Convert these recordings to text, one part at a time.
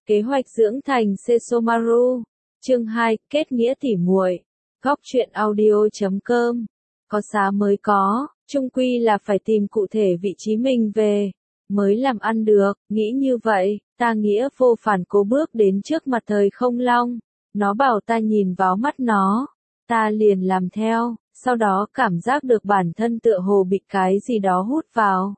Kế hoạch dưỡng thành Sesomaru. Chương 2, kết nghĩa tỉ muội. Góc truyện audio.com. Có xá mới có, chung quy là phải tìm cụ thể vị trí mình về, mới làm ăn được, nghĩ như vậy, ta nghĩa vô phản cố bước đến trước mặt thời không long. Nó bảo ta nhìn vào mắt nó, ta liền làm theo, sau đó cảm giác được bản thân tựa hồ bị cái gì đó hút vào.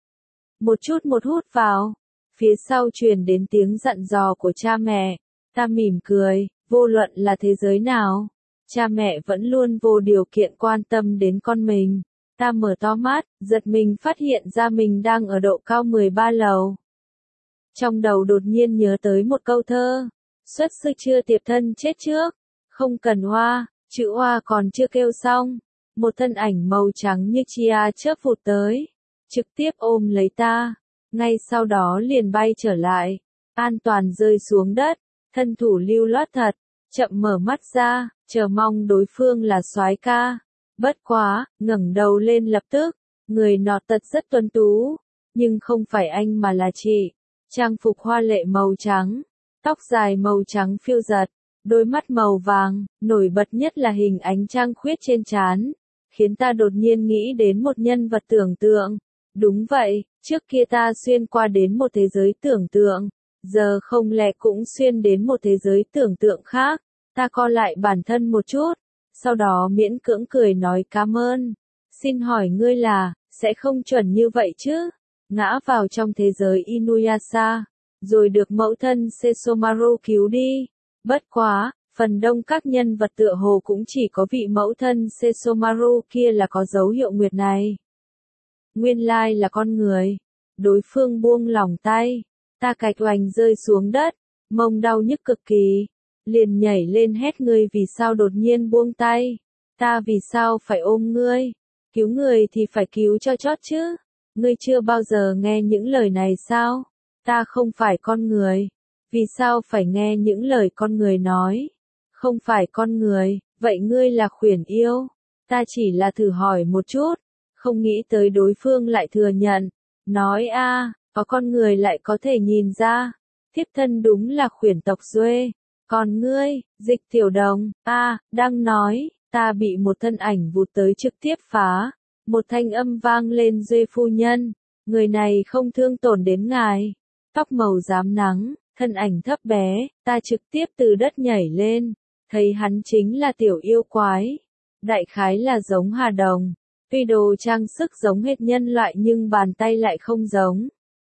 Một chút một hút vào, phía sau truyền đến tiếng dặn dò của cha mẹ, ta mỉm cười, vô luận là thế giới nào, cha mẹ vẫn luôn vô điều kiện quan tâm đến con mình. Ta mở to mắt, giật mình phát hiện ra mình đang ở độ cao 13 lầu. Trong đầu đột nhiên nhớ tới một câu thơ, xuất sư chưa tiệp thân chết trước, không cần hoa, chữ hoa còn chưa kêu xong, một thân ảnh màu trắng như chia chớp vụt tới, trực tiếp ôm lấy ta, ngay sau đó liền bay trở lại, an toàn rơi xuống đất, thân thủ lưu loát thật, chậm mở mắt ra, chờ mong đối phương là soái ca. Bất quá, ngẩng đầu lên lập tức, người nọ tật rất tuấn tú, nhưng không phải anh mà là chị. Trang phục hoa lệ màu trắng, tóc dài màu trắng phiêu giật, đôi mắt màu vàng, nổi bật nhất là hình ánh trăng khuyết trên trán, khiến ta đột nhiên nghĩ đến một nhân vật tưởng tượng. Đúng vậy, trước kia ta xuyên qua đến một thế giới tưởng tượng, giờ không lẽ cũng xuyên đến một thế giới tưởng tượng khác. Ta co lại bản thân một chút, sau đó miễn cưỡng cười nói cảm ơn. Xin hỏi ngươi là, sẽ không chuẩn như vậy chứ? Ngã vào trong thế giới Inuyasha, rồi được mẫu thân Sesomaru cứu đi. Bất quá, phần đông các nhân vật tựa hồ cũng chỉ có vị mẫu thân Sesomaru kia là có dấu hiệu nguyệt này. Nguyên lai là con người. Đối phương buông lỏng tay, ta cạch oành rơi xuống đất, mông đau nhức cực kỳ. Liền nhảy lên hét ngươi vì sao đột nhiên buông tay, ta vì sao phải ôm ngươi, cứu người thì phải cứu cho chót chứ, ngươi chưa bao giờ nghe những lời này sao, ta không phải con người, vì sao phải nghe những lời con người nói, không phải con người, vậy ngươi là khuyển yêu, ta chỉ là thử hỏi một chút, không nghĩ tới đối phương lại thừa nhận, nói có con người lại có thể nhìn ra, thiếp thân đúng là khuyển tộc Duê. Còn ngươi, Dịch Tiểu Đồng, đang nói, ta bị một thân ảnh vụt tới trực tiếp phá. Một thanh âm vang lên Duê phu nhân, người này không thương tổn đến ngài. Tóc màu rám nắng, thân ảnh thấp bé, ta trực tiếp từ đất nhảy lên, thấy hắn chính là tiểu yêu quái. Đại khái là giống Hà Đồng, tuy đồ trang sức giống hệt nhân loại nhưng bàn tay lại không giống.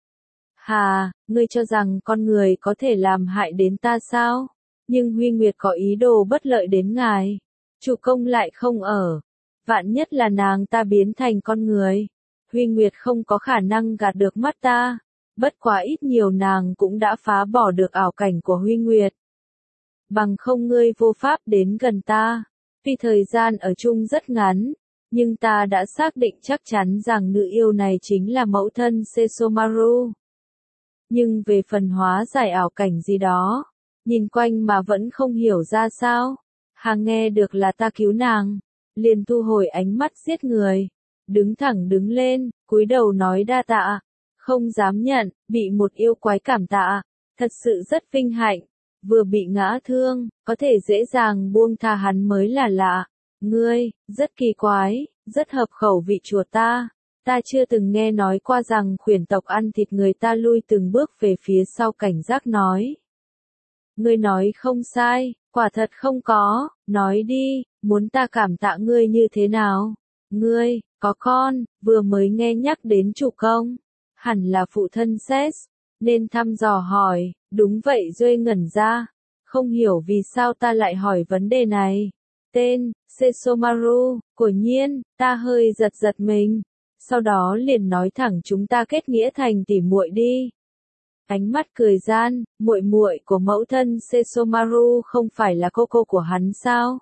Hà, ngươi cho rằng con người có thể làm hại đến ta sao? Nhưng Huy Nguyệt có ý đồ bất lợi đến ngài. Chủ công lại không ở. Vạn nhất là nàng ta biến thành con người. Huy Nguyệt không có khả năng gạt được mắt ta. Bất quá ít nhiều nàng cũng đã phá bỏ được ảo cảnh của Huy Nguyệt. Bằng không ngươi vô pháp đến gần ta. Tuy thời gian ở chung rất ngắn, nhưng ta đã xác định chắc chắn rằng nữ yêu này chính là mẫu thân Sesomaru. Nhưng về phần hóa giải ảo cảnh gì đó, nhìn quanh mà vẫn không hiểu ra sao. Hàng nghe được là ta cứu nàng, liền thu hồi ánh mắt giết người, đứng thẳng đứng lên, cúi đầu nói đa tạ, không dám nhận, bị một yêu quái cảm tạ, thật sự rất vinh hạnh, vừa bị ngã thương, có thể dễ dàng buông tha hắn mới là lạ. Ngươi, rất kỳ quái, rất hợp khẩu vị chuột ta. Ta chưa từng nghe nói qua rằng khuyển tộc ăn thịt người. Ta lui từng bước về phía sau cảnh giác nói. Ngươi nói không sai, quả thật không có, nói đi, muốn ta cảm tạ ngươi như thế nào? Ngươi, có con, vừa mới nghe nhắc đến chủ công, hẳn là phụ thân Ses, nên thăm dò hỏi, đúng vậy Duê ngẩn ra, không hiểu vì sao ta lại hỏi vấn đề này. Tên, Sesomaru, quả nhiên, ta hơi giật mình, sau đó liền nói thẳng chúng ta kết nghĩa thành tỉ muội đi. Ánh mắt cười gian, muội muội của mẫu thân Sesomaru không phải là cô của hắn sao?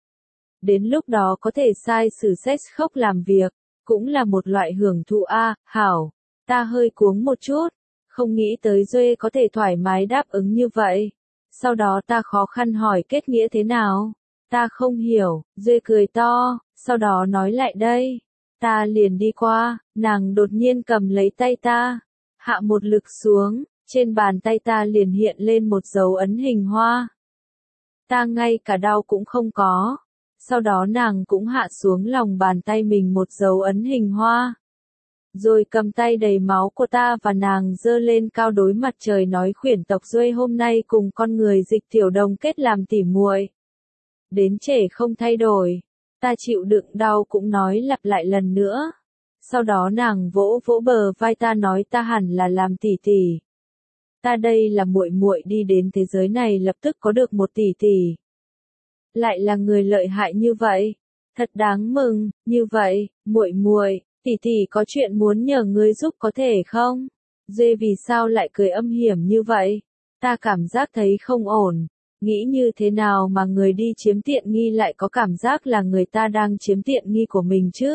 Đến lúc đó có thể sai sử sex khốc làm việc, cũng là một loại hưởng thụ hảo. Ta hơi cuống một chút, không nghĩ tới Duê có thể thoải mái đáp ứng như vậy. Sau đó ta khó khăn hỏi kết nghĩa thế nào? Ta không hiểu, Duê cười to, sau đó nói lại đây. Ta liền đi qua, nàng đột nhiên cầm lấy tay ta, hạ một lực xuống, trên bàn tay ta liền hiện lên một dấu ấn hình hoa. Ta ngay cả đau cũng không có. Sau đó nàng cũng hạ xuống lòng bàn tay mình một dấu ấn hình hoa. Rồi cầm tay đầy máu của ta và nàng giơ lên cao đối mặt trời nói khuyển tộc Duê hôm nay cùng con người Dịch Tiểu Đồng kết làm tỉ muội. Đến trẻ không thay đổi. Ta chịu đựng đau cũng nói lặp lại lần nữa. Sau đó nàng vỗ vỗ bờ vai ta nói ta hẳn là làm tỷ tỷ. Ta đây là muội muội đi đến thế giới này lập tức có được một tỷ tỷ. Lại là người lợi hại như vậy. Thật đáng mừng, như vậy, muội muội, tỷ tỷ có chuyện muốn nhờ ngươi giúp có thể không? Dê vì sao lại cười âm hiểm như vậy? Ta cảm giác thấy không ổn. Nghĩ như thế nào mà người đi chiếm tiện nghi lại có cảm giác là người ta đang chiếm tiện nghi của mình chứ?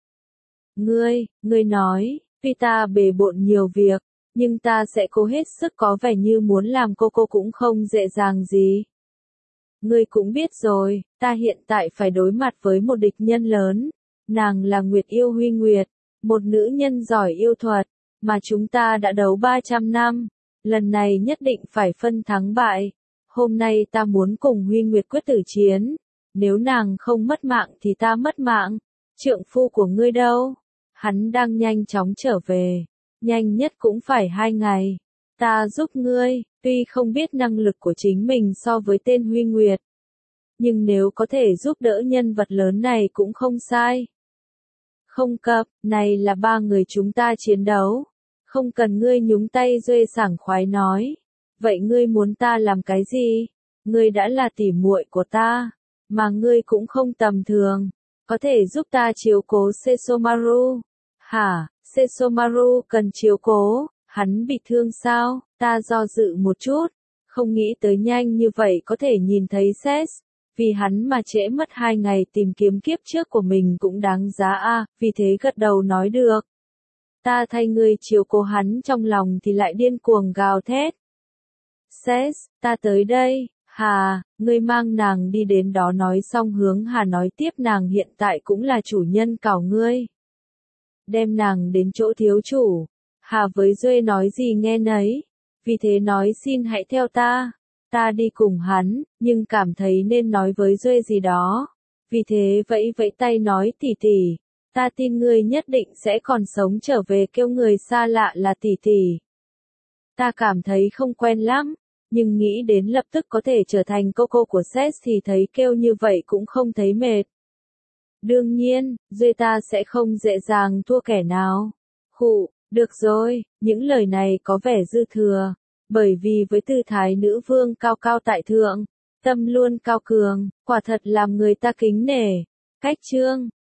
Ngươi nói, tuy ta bề bộn nhiều việc, nhưng ta sẽ cố hết sức có vẻ như muốn làm cô cũng không dễ dàng gì. Ngươi cũng biết rồi, ta hiện tại phải đối mặt với một địch nhân lớn. Nàng là Nguyệt Yêu Huy Nguyệt, một nữ nhân giỏi yêu thuật, mà chúng ta đã đấu 300 năm. Lần này nhất định phải phân thắng bại. Hôm nay ta muốn cùng Huy Nguyệt quyết tử chiến. Nếu nàng không mất mạng thì ta mất mạng. Trượng phu của ngươi đâu? Hắn đang nhanh chóng trở về. Nhanh nhất cũng phải 2 ngày. Ta giúp ngươi, tuy không biết năng lực của chính mình so với tên Huy Nguyệt. Nhưng nếu có thể giúp đỡ nhân vật lớn này cũng không sai. Không cập, này là 3 người chúng ta chiến đấu. Không cần ngươi nhúng tay Duê sảng khoái nói. Vậy ngươi muốn ta làm cái gì? Ngươi đã là tỉ muội của ta. Mà ngươi cũng không tầm thường. Có thể giúp ta chiếu cố Sesomaru. Hả, Sesomaru cần chiếu cố, hắn bị thương sao? Ta do dự một chút. Không nghĩ tới nhanh như vậy có thể nhìn thấy Ses. Vì hắn mà trễ mất 2 ngày tìm kiếm kiếp trước của mình cũng đáng giá a, vì thế gật đầu nói được. Ta thay ngươi chiếu cố hắn trong lòng thì lại điên cuồng gào thét. Ses, ta tới đây, Hà, ngươi mang nàng đi đến đó nói xong hướng Hà nói tiếp nàng hiện tại cũng là chủ nhân cảo ngươi. Đem nàng đến chỗ thiếu chủ. Hà với Duê nói gì nghe nấy. Vì thế nói xin hãy theo ta. Ta đi cùng hắn, nhưng cảm thấy nên nói với Duê gì đó. Vì thế vẫy vẫy tay nói tỷ tỷ. Ta tin ngươi nhất định sẽ còn sống trở về kêu người xa lạ là tỷ tỷ. Ta cảm thấy không quen lắm. Nhưng nghĩ đến lập tức có thể trở thành cô của Ses thì thấy kêu như vậy cũng không thấy mệt. Đương nhiên, Duê ta sẽ không dễ dàng thua kẻ nào. Khụ, được rồi, những lời này có vẻ dư thừa. Bởi vì với tư thái nữ vương cao cao tại thượng, tâm luôn cao cường, quả thật làm người ta kính nể. Cách chương